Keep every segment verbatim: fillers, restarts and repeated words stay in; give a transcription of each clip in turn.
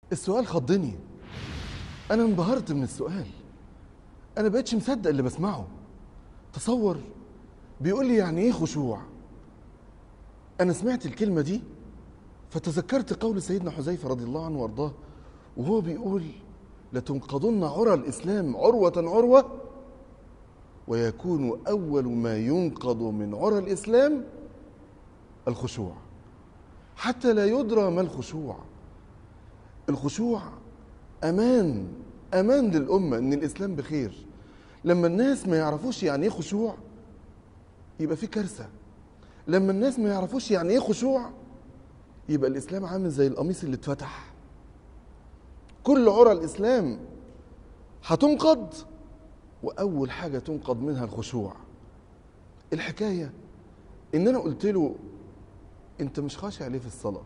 السؤال خضني، انا انبهرت من السؤال، انا بقيتش مصدق اللي بسمعه. تصور بيقول لي يعني ايه خشوع. انا سمعت الكلمة دي فتذكرت قول سيدنا حذيفة رضي الله عنه وارضاه وهو بيقول لتنقضن عرى الإسلام عروة عروة، ويكون أول ما ينقض من عرى الإسلام الخشوع، حتى لا يدرى ما الخشوع. الخشوع أمان، أمان للأمة إن الإسلام بخير. لما الناس ما يعرفوش يعني إيه خشوع يبقى في كارثة. لما الناس ما يعرفوش يعني إيه خشوع يبقى الإسلام عامل زي القميص اللي اتفتح. كل عرى الإسلام هتنقض، وأول حاجة تنقض منها الخشوع. الحكاية إن أنا قلت له أنت مش خاشع ليه في الصلاة؟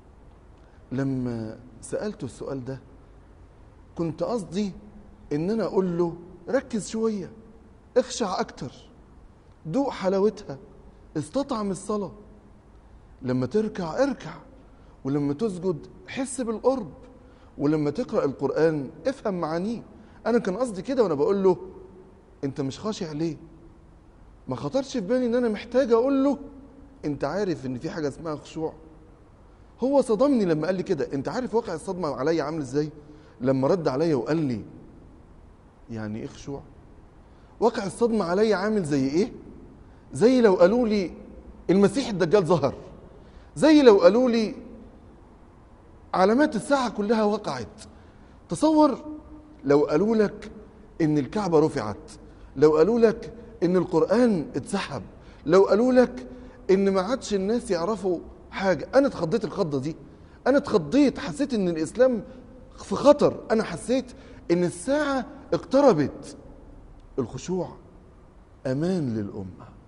لما سألته السؤال ده كنت قصدي إن أنا أقول له ركز شوية، اخشع أكتر، دوق حلاوتها، استطعم الصلاة. لما تركع اركع، ولما تسجد حس بالقرب، ولما تقرأ القرآن افهم معانيه. أنا كان قصدي كده وأنا بقول له أنت مش خاشع ليه؟ ما خطرش في بالي إن أنا محتاج أقول له أنت عارف إن في حاجة اسمها خشوع؟ هو صدمني لما قال لي كده. أنت عارف واقع الصدمة عليا عامل إزاي؟ لما رد عليا وقال لي يعني إيه خشوع؟ واقع الصدمة عليا عامل زي إيه؟ زي لو قالوا لي المسيح الدجال ظهر، زي لو قالوا لي علامات الساعة كلها وقعت. تصور لو قالوا لك إن الكعبة رفعت، لو قالوا لك إن القرآن اتسحب، لو قالوا لك إن ما عادش الناس يعرفوا حاجة. أنا اتخضيت الخضة دي، أنا اتخضيت، حسيت إن الإسلام في خطر، أنا حسيت إن الساعة اقتربت. الخشوع أمان للأمة.